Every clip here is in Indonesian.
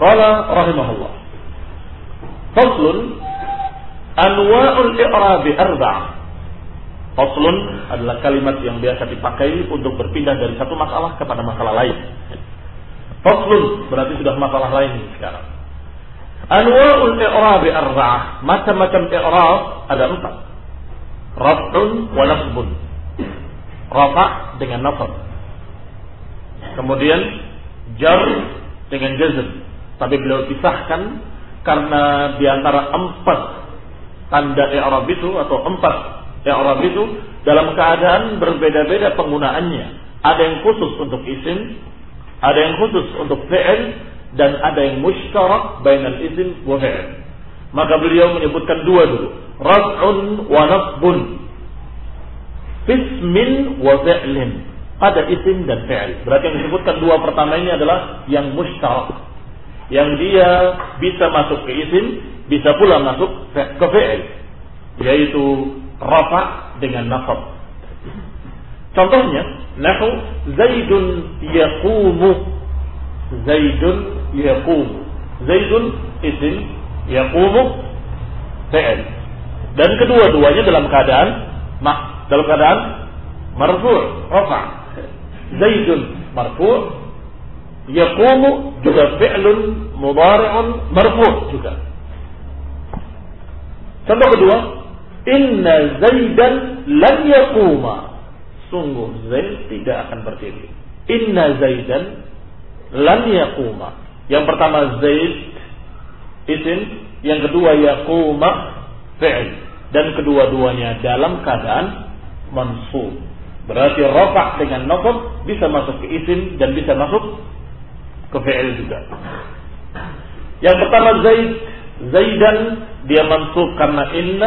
Qala rahimahullah. Faslun anwa'ul i'rabi arba'ah. Faslun adalah kalimat yang biasa dipakai untuk berpindah dari satu masalah kepada masalah lain. Faslun berarti sudah masalah lain sekarang. Anwa'ul i'rabi arba'ah. Macam-macam i'rab ada 4. Raf'un wa nasbun. Rafa' dengan nasab. Kemudian jar dengan jazm. Tapi beliau pisahkan karena di antara 4 tanda i'rab itu atau 4 i'rab itu dalam keadaan berbeda-beda penggunaannya. Ada yang khusus untuk isim, ada yang khusus untuk fi'il, dan ada yang mushtarak bainal isim wa fi'il. Maka beliau menyebutkan 2 dulu. Raf'un wa nasbun. Ismin wa fi'lin. Pada isim dan fi'il. Berarti yang disebutkan 2 pertama ini adalah yang mushtarak. Yang dia bisa masuk ke isim, bisa pula masuk ke fi'il. Yaitu rafa' dengan nasab. Contohnya, nahu Zaidun yaqumu. Zaidun yaqumu. Zaidun isim, yaqumu fi'il. Dan kedua-duanya dalam keadaan marfu', rafa'. Zaidun marfu', yaqumu juga fi'lun mudhari'un marfu' juga. Contoh kedua, inna Zaidan lan yaquma. Sungguh Zaid tidak akan berdiri. Inna Zaidan lan yaquma. Yang pertama Zaid isim, yang kedua yaquma fi'il, dan kedua-duanya dalam keadaan mansub. Berarti rafa' dengan nasab bisa masuk ke isim dan bisa masuk ke fi'il juga. Yang pertama Zaidan dia mansub karena inna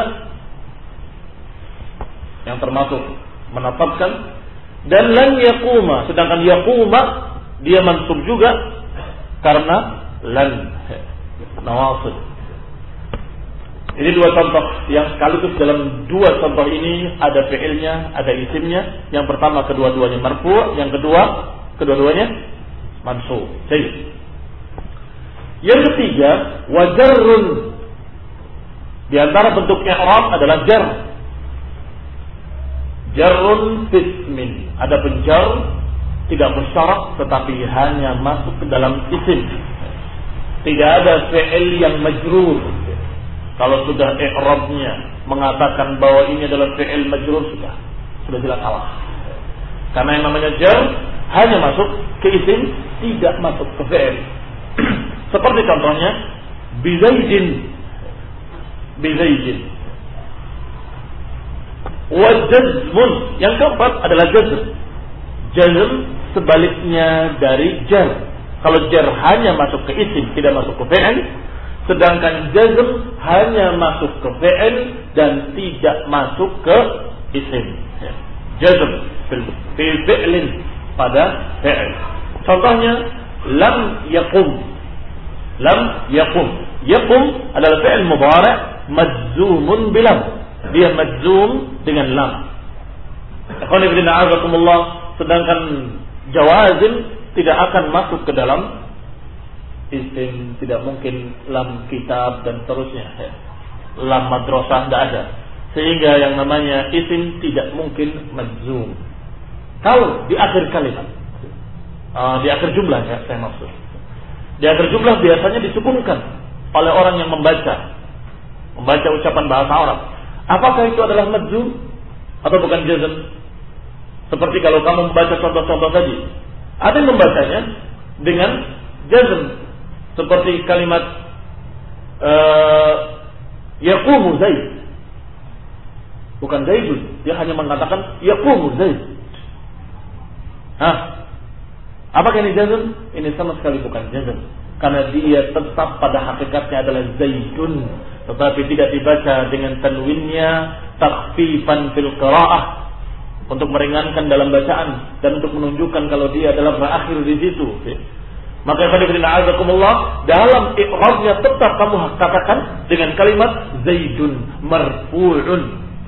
yang termasuk menasabkan, dan lan yaquma, sedangkan yaquma dia mansub juga karena lan nawasib. Ini 2 contoh yang sekaligus dalam 2 contoh ini ada fi'ilnya, ada isimnya. Yang pertama kedua-duanya marfu', yang kedua kedua-duanya mansub. Jadi yang ketiga wajarrun. Di antara bentuk i'rab adalah jar. Jarrun fismin. Ada penjar tidak musyarak tetapi hanya masuk ke dalam isim. Tidak ada fi'il yang majrur. Kalau sudah i'rabnya mengatakan bahwa ini adalah fi'il majrur, sudah jelas salah. Karena yang namanya jar hanya masuk ke isim, tidak masuk ke fi'il. Seperti contohnya bizaidin. Wa jazmun. Yang keempat adalah jazm. Jazm sebaliknya dari jar. Kalau jar hanya masuk ke isim, tidak masuk ke fi'il. Sedangkan jazm hanya masuk ke fi'il dan tidak masuk ke isim. Jazm fi fi'lin, pada fi'il. Contohnya lam yaqum. Lam yaqum. Yaqum adalah fi'il mudhari' majzumun bilam. Dia majzum dengan lam. Sedangkan jawazim tidak akan masuk ke dalam isim, tidak mungkin lam kitab dan seterusnya. Lam madrasah tidak ada. Sehingga yang namanya isim tidak mungkin majzum. Kalau di akhir kalimat, di akhir jumlah ya, saya maksud. Di akhir jumlah biasanya disukunkan oleh orang yang membaca ucapan bahasa Arab. Apakah itu adalah majzum atau bukan jazm? Seperti kalau kamu membaca contoh-contoh tadi, ada yang membacanya dengan jazm. Seperti kalimat yaqumu Zaid. Bukan Zaidun, dia hanya mengatakan yaqumu Zaid. Apakah ini jazm? Ini sama sekali bukan jazm, karena dia tetap pada hakikatnya adalah Zaidun, tetapi tidak dibaca dengan tanwinnya takhfifan fil qiraah, untuk meringankan dalam bacaan dan untuk menunjukkan kalau dia adalah berakhir di situ. Maka dalam i'rabnya tetap kamu katakan dengan kalimat Zaidun marfu'un,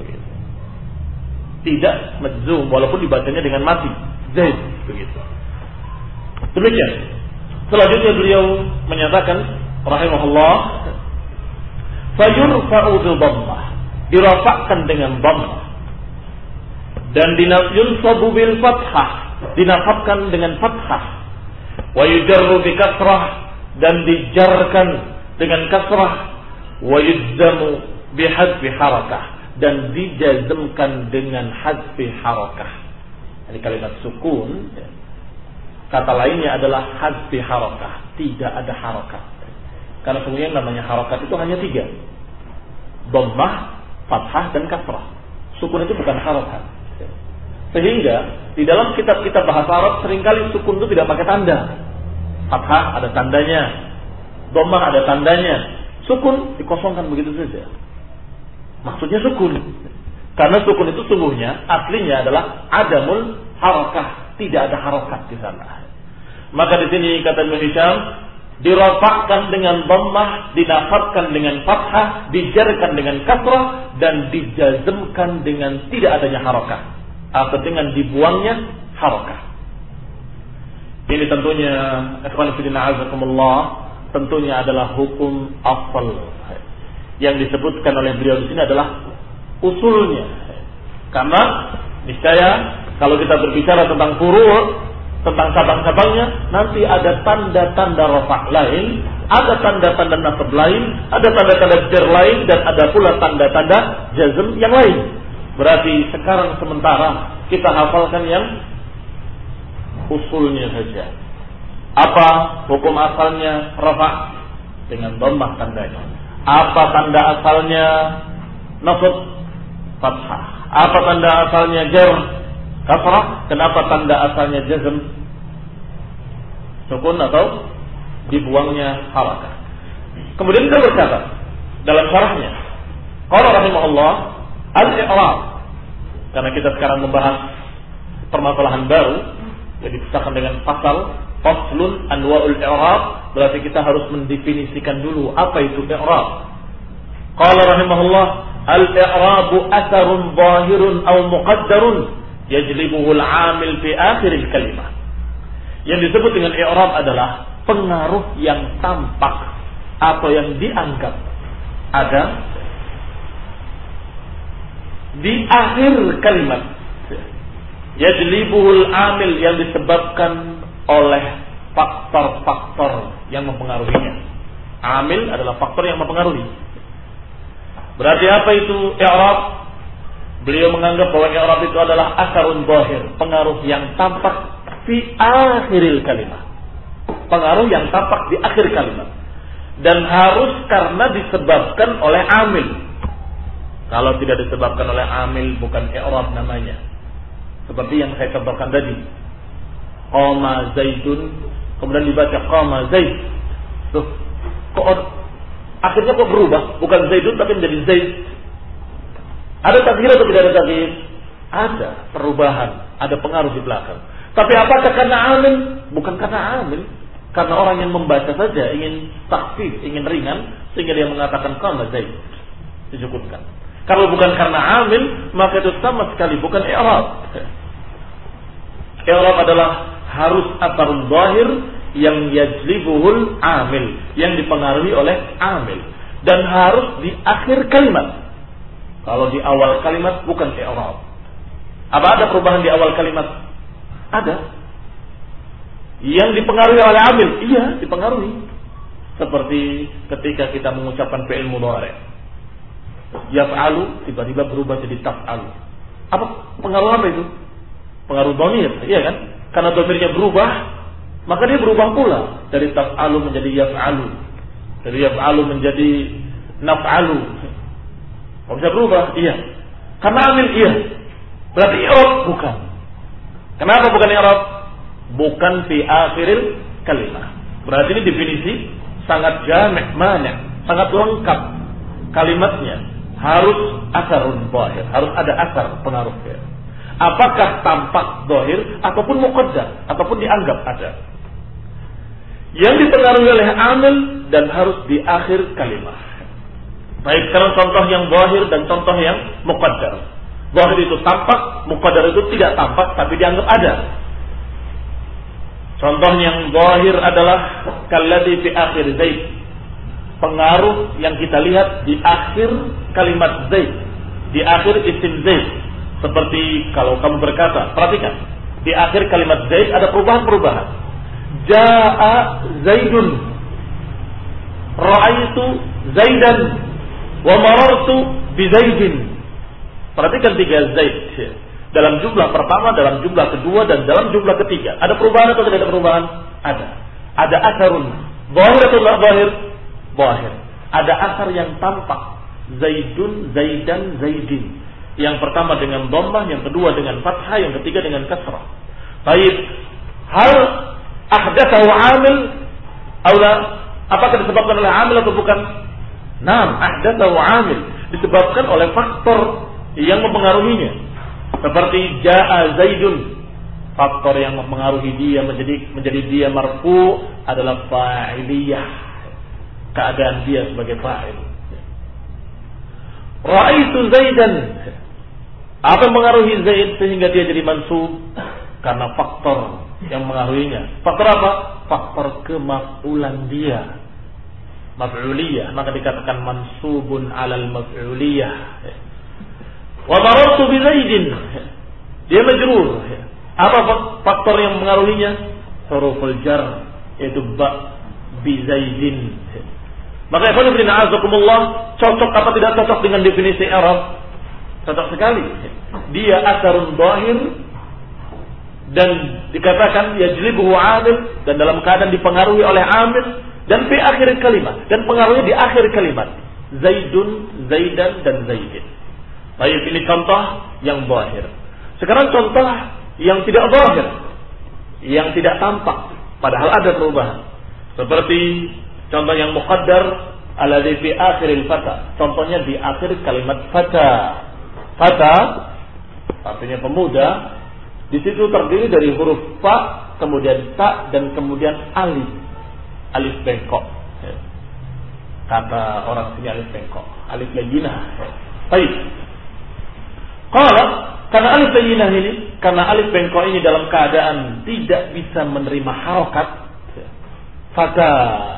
tidak majzum walaupun dibacanya dengan mati Zaid, begitu. Demikian. Selanjutnya beliau menyatakan rahimahullah, fayurfa'u bil dhammah, dirafa'kan dengan dhammah, dan yunsabu bil fathah, dinasabkan dengan fathah, wa yujarru bi kasrah, dan dijarkan dengan kasrah, wa yujzamu bi hadfi harakah, dan dijazmkan dengan hadfi harakah. Ini kalimat sukun, kata lainnya adalah hadfi harakah, tidak ada harakah. Karena sebenarnya namanya harakah itu hanya 3, dhammah, fathah, dan kasrah. Sukun itu bukan harakah. Sehingga di dalam kitab-kitab bahasa Arab seringkali sukun itu tidak pakai tanda. Fathah ada tandanya, dhammah ada tandanya, sukun dikosongkan begitu saja. Maksudnya sukun. Karena sukun itu sungguhnya aslinya adalah adamul harakah, tidak ada harakat di sana. Maka di sini kata Ibnu Hisham, dirafa'kan dengan dhammah, dinasabkan dengan fathah, dijarkan dengan kasrah, dan dijazmkan dengan tidak adanya harakah, atau dengan dibuangnya harakah. Ini tentunya ikhwan fillah azakumullah, tentunya adalah hukum asal. Yang disebutkan oleh beliau di sini adalah usulnya. Karena niscaya kalau kita berbicara tentang furu', tentang cabang-cabangnya, nanti ada tanda-tanda rafa' lain, ada tanda-tanda nasab lain, ada tanda-tanda jar lain, dan ada pula tanda-tanda jazm yang lain. Berarti sekarang sementara kita hafalkan yang usulnya saja. Apa hukum asalnya rafa' dengan dhammah tandanya? Apa tanda asalnya nasab? Fathah. Apa tanda asalnya jar? Kasrah. Kenapa tanda asalnya jazm? Sukun atau dibuangnya harakah. Kemudian kita berkata dalam syarahnya, qala rahimahullah, al-i'rab. Karena kita sekarang membahas permasalahan baru yang dipisahkan dengan pasal faslun anwa'ul i'rab, berarti kita harus mendefinisikan dulu apa itu i'rab. Qala rahimahullah, al-i'rabu atharun zahirun aw muqaddarun yajlibuhu al-'amil fi akhir al-kalimah. Yang disebut dengan i'rab adalah pengaruh yang tampak atau yang dianggap ada di akhir kalimat. Yajlibuhu al-'amil, yang disebabkan oleh faktor-faktor yang mempengaruhinya. Amil adalah faktor yang mempengaruhi. Berarti apa itu i'rab? Beliau menganggap bahwa i'rab itu adalah asarun zahir, pengaruh yang tampak fi akhiril kalimat. Pengaruh yang tampak di akhir kalimat. Dan harus karena disebabkan oleh amil. Kalau tidak disebabkan oleh amil, bukan i'rab namanya. Seperti yang saya contohkan tadi. Qama Zaidun, kemudian dibaca qama Zaid. Tuh, akhirnya kok berubah? Bukan Zaidun tapi menjadi Zaid. Ada takdir atau tidak ada takdir? Ada perubahan, ada pengaruh di belakang. Tapi apakah karena amil? Bukan karena amil. Karena orang yang membaca saja ingin takhfif, ingin ringan, sehingga dia mengatakan qama Zaid. Disebutkan. Kalau bukan karena amil, maka itu sama sekali bukan i'rab. I'rab adalah harus atarun zahir yang yajlibuhul amil, yang dipengaruhi oleh amil, dan harus di akhir kalimat. Kalau di awal kalimat bukan i'rab. Apa ada perubahan di awal kalimat? Ada. Yang dipengaruhi oleh amil, iya dipengaruhi. Seperti ketika kita mengucapkan fi'il mudhari', yaf'alu tiba-tiba berubah jadi taf'alu. Apa pengaruh apa itu? Pengaruh dhamir, iya kan? Karena dhamirnya berubah, maka dia berubah pula dari taf'alu menjadi yaf'alu, dari yaf'alu menjadi naf'alu. Kok bisa berubah? Iya. Karena amil, iya. Berarti i'rab bukan. Kenapa bukan i'rab? Bukan fi akhiril kalimah. Berarti ini definisi sangat jami', mani', sangat lengkap kalimatnya. Harus asarun zahir, harus ada asar pengaruhnya. Apakah tampak zahir ataupun muqaddar ataupun dianggap ada. Yang dipengaruhi oleh amil dan harus di akhir kalimat. Baik, sekarang contoh yang zahir dan contoh yang muqaddar. Zahir itu tampak, muqaddar itu tidak tampak tapi dianggap ada. Contoh yang zahir adalah kalladzi fi akhir Zaid. Pengaruh yang kita lihat di akhir kalimat Zaid, di akhir isim Zaid. Seperti kalau kamu berkata, perhatikan, di akhir kalimat Zaid ada perubahan-perubahan. Jaa Zaidun, ra'aitu Zaidan, wa marartu bi Zaidin. Perhatikan 3 Zaid. Dalam jumlah pertama, dalam jumlah kedua, dan dalam jumlah ketiga. Ada perubahan atau tidak ada perubahan? Ada. Ada asarun. Zahir atau tidak zahir? Zahir. Ada asar yang tampak. Zaidun, Zaidan, Zaidin. Yang pertama dengan dhammah, yang kedua dengan fathah, yang ketiga dengan kasrah. Baik. Hal ahdatsahu amil atau la? Apakah disebabkan oleh amil atau bukan? Naam, ahdatsahu amil. Disebabkan oleh faktor yang mempengaruhinya. Seperti jaa Zaidun, faktor yang mempengaruhi dia menjadi dia marfu adalah fa'iliyah, keadaan dia sebagai fa'il. Ra'aitu Zaidan, apa yang mengaruhi Zaid sehingga dia jadi mansub? Karena faktor yang mengaruhinya. Faktor apa? Faktor kemaf'ulan dia, maf'uliyah, maka dikatakan mansubun 'alal maf'uliyah. Wa marartu bi Zaidin, dia majrur. Apa faktor yang mengaruhinya? Huruful jar, yaitu ba bi Zaidin. Maka ikhwan fillah a'azakumullah, cocok apa tidak cocok dengan definisi i'rab? Cocok sekali. Dia asarun zahir dan dikatakan yajlibuhu 'amil, dan dalam keadaan dipengaruhi oleh 'amil, dan fi akhir kalimat, dan pengaruhnya di akhir kalimat. Zaidun, Zaidan, dan Zaidin. Baik, ini contoh yang zahir. Sekarang contoh yang tidak zahir, yang tidak tampak, padahal ada perubahan. Seperti contoh yang muqaddar alladzi fi akhiril fata. Contohnya di akhir kalimat fata. Fata artinya pemuda. Di situ terdiri dari huruf fa, kemudian ta, dan kemudian alif. Alif bengkok. Kata orang sini alif bengkok, alif layyinah. Baik. Karena alif bayyinah ini, karena alif bengkok ini dalam keadaan tidak bisa menerima harokat, fata.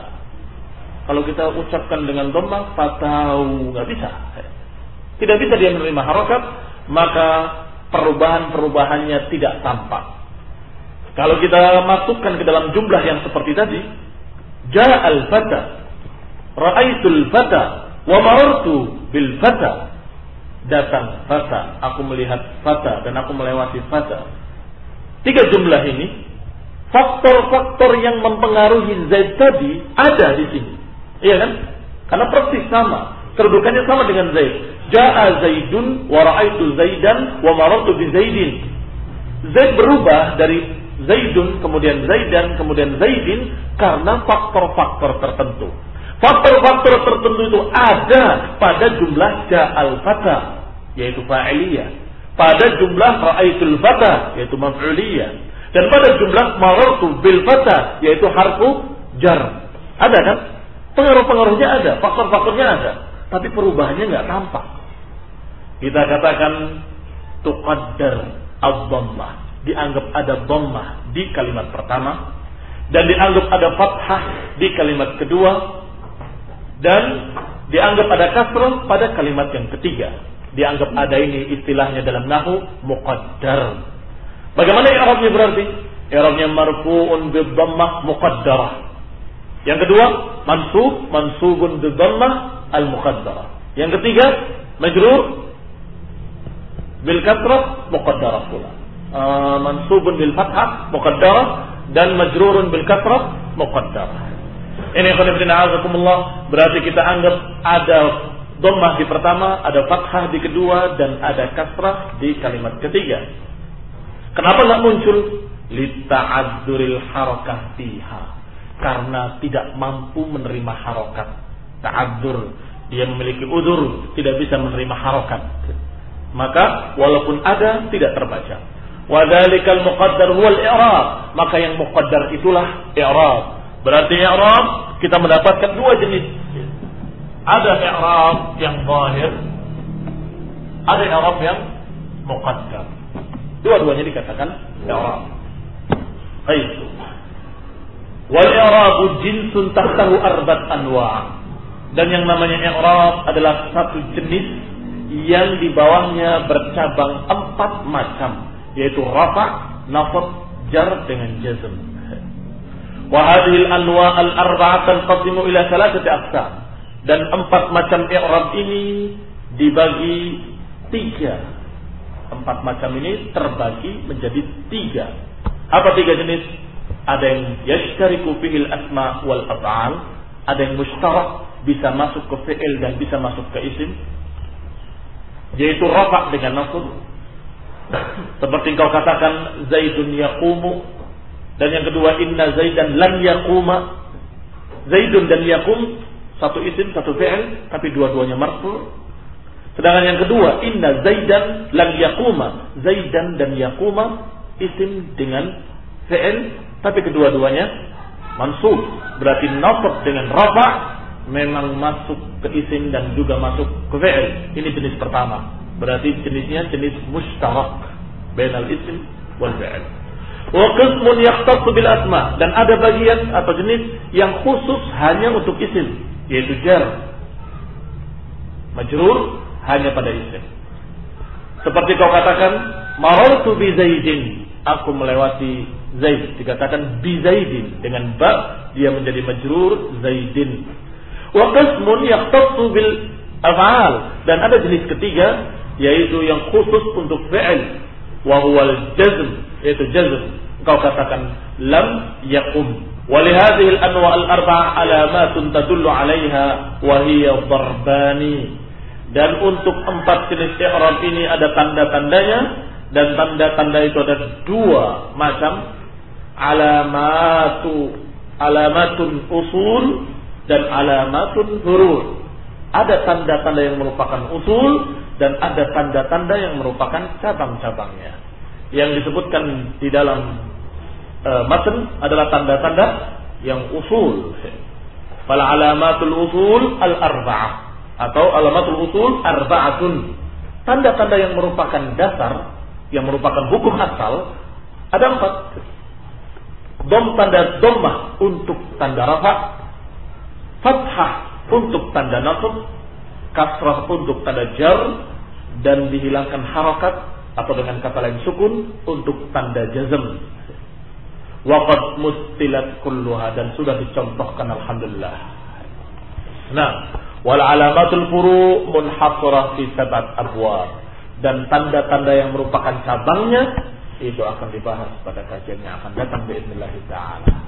Kalau kita ucapkan dengan dhammah, fatau, nggak bisa. Tidak bisa dia menerima harokat, maka perubahan-perubahannya tidak tampak. Kalau kita masukkan ke dalam jumlah yang seperti tadi, ja'al fata, ra'aitul fata, wa marartu bil fata. Datang fata, aku melihat fata, dan aku melewati fata. 3 jumlah ini, faktor-faktor yang mempengaruhi Zaid tadi ada di sini. Iya kan? Karena persis sama, kedudukannya sama dengan Zaid. Ja'a Zaidun wa ra'aitu Zaidan wa marartu bi Zaidin. Zaid berubah dari Zaidun, kemudian Zaidan, kemudian Zaidin karena faktor-faktor tertentu. Faktor-faktor tertentu itu ada pada jumlah ja'al fata, yaitu fa'iliyah, pada jumlah ra'aitul fata, yaitu maf'uliyah, dan pada jumlah marartu bil fata, yaitu harfu jar. Ada kan? Pengaruh-pengaruhnya ada, faktor-faktornya ada, tapi perubahannya nggak tampak. Kita katakan tuqaddar ad-dhammah, dianggap ada dhammah di kalimat pertama, dan dianggap ada fathah di kalimat kedua, dan dianggap ada kasrah pada kalimat yang ketiga. Dianggap ada ini istilahnya dalam nahwu muqaddar. Bagaimana i'rabnya berarti? I'rabnya marfu'un bidhammah muqaddarah. Yang kedua, mansubun bidhammah al-muqaddarah. Yang ketiga, majrur bil kasrah muqaddarah pula. Mansubun bil fathah muqaddarah dan majrurun bil kasrah muqaddarah. Ini khonibdina'azakumullah, berarti kita anggap ada dhammah di pertama, ada fathah di kedua, dan ada kasrah di kalimat ketiga. Kenapa nggak muncul? Lita'adzuril harakah fiha, karena tidak mampu menerima harokat. Ta'adzur, dia memiliki udzur, tidak bisa menerima harokat. Maka walaupun ada, tidak terbaca. Wadzalikal muqaddar huwal i'rab, maka yang muqaddar itulah i'rab. Berarti i'rab kita mendapatkan 2 jenis. Ada i'rab yang zahir, ada i'rab yang muqaddar. Dua-duanya dikatakan i'rab. Baik. Wal i'rabu jinsun tahtahu arbat anwa'. Dan yang namanya i'rab adalah satu jenis yang di bawahnya bercabang 4 macam, yaitu rafa', nasab, jar dengan jazm. Wa hadhihi al-anwa' al-arba'ah tanqasimu ila 3 aqsam. Dan 4 macam i'rab ini dibagi 3. 4 macam ini terbagi menjadi 3. Apa 3 jenis? Ada yang yashtariku fihil asma wal af'al, ada yang mushtarak, bisa masuk ke fi'il dan bisa masuk ke isim, yaitu rafa' dengan nasab. Seperti engkau katakan Zaidun yaqumu, dan yang kedua inna Zaidan lan yaquma. Zaidun dan yaqum satu isim satu fi'il tapi dua-duanya marfu'. Sedangkan yang kedua inna Zaidan lan yaquma, Zaidan dan yaquma isim dengan fi'il tapi kedua-duanya mansub. Berarti nasab dengan rafa' memang masuk ke isim dan juga masuk ke fi'il. Ini jenis pertama. Berarti jenisnya jenis mushtarak bainal isim wal fi'il. Wa qismun yakhtassu bil asma, dan ada bagian atau jenis yang khusus hanya untuk isim, yaitu jar. Majrur hanya pada isim. Seperti kau katakan marartu bi Zaidin, aku melewati Zaid, dikatakan bi Zaidin dengan ba, dia menjadi majrur Zaidin. Wa qismun yahtassu bil af'al, dan ada jenis ketiga yaitu yang khusus untuk fi'il, wa huwal jazm, yaitu jazm. Engkau katakan lam yaqum. Wa li hadhihi al-anwa' al-arba'ah alamatun tadullu 'alayha wa hiya darbani. Dan untuk 4 jenis i'rab ini ada tanda-tandanya, dan tanda-tanda itu ada 2 macam. Alamatun usul dan alamatun furu'. Ada tanda-tanda yang merupakan usul dan ada tanda-tanda yang merupakan cabang-cabangnya. Yang disebutkan di dalam matan adalah tanda-tanda yang usul. Fal alamatul usul al-arba'ah, atau alamatul usul arba'atun. Tanda-tanda yang merupakan dasar, yang merupakan hukum asal ada 4. Tanda dhammah untuk tanda rafa', fathah untuk tanda nasab, kasrah untuk tanda jar, dan dihilangkan harakat atau dengan kata lain sukun untuk tanda jazm. Waqad mustilat kulluha, dan sudah dicontohkan alhamdulillah. Nah, wal alamatul furu' munhasarah fi 7 abwab, dan tanda-tanda yang merupakan cabangnya itu akan dibahas pada kajian yang akan datang biidznillah ta'ala.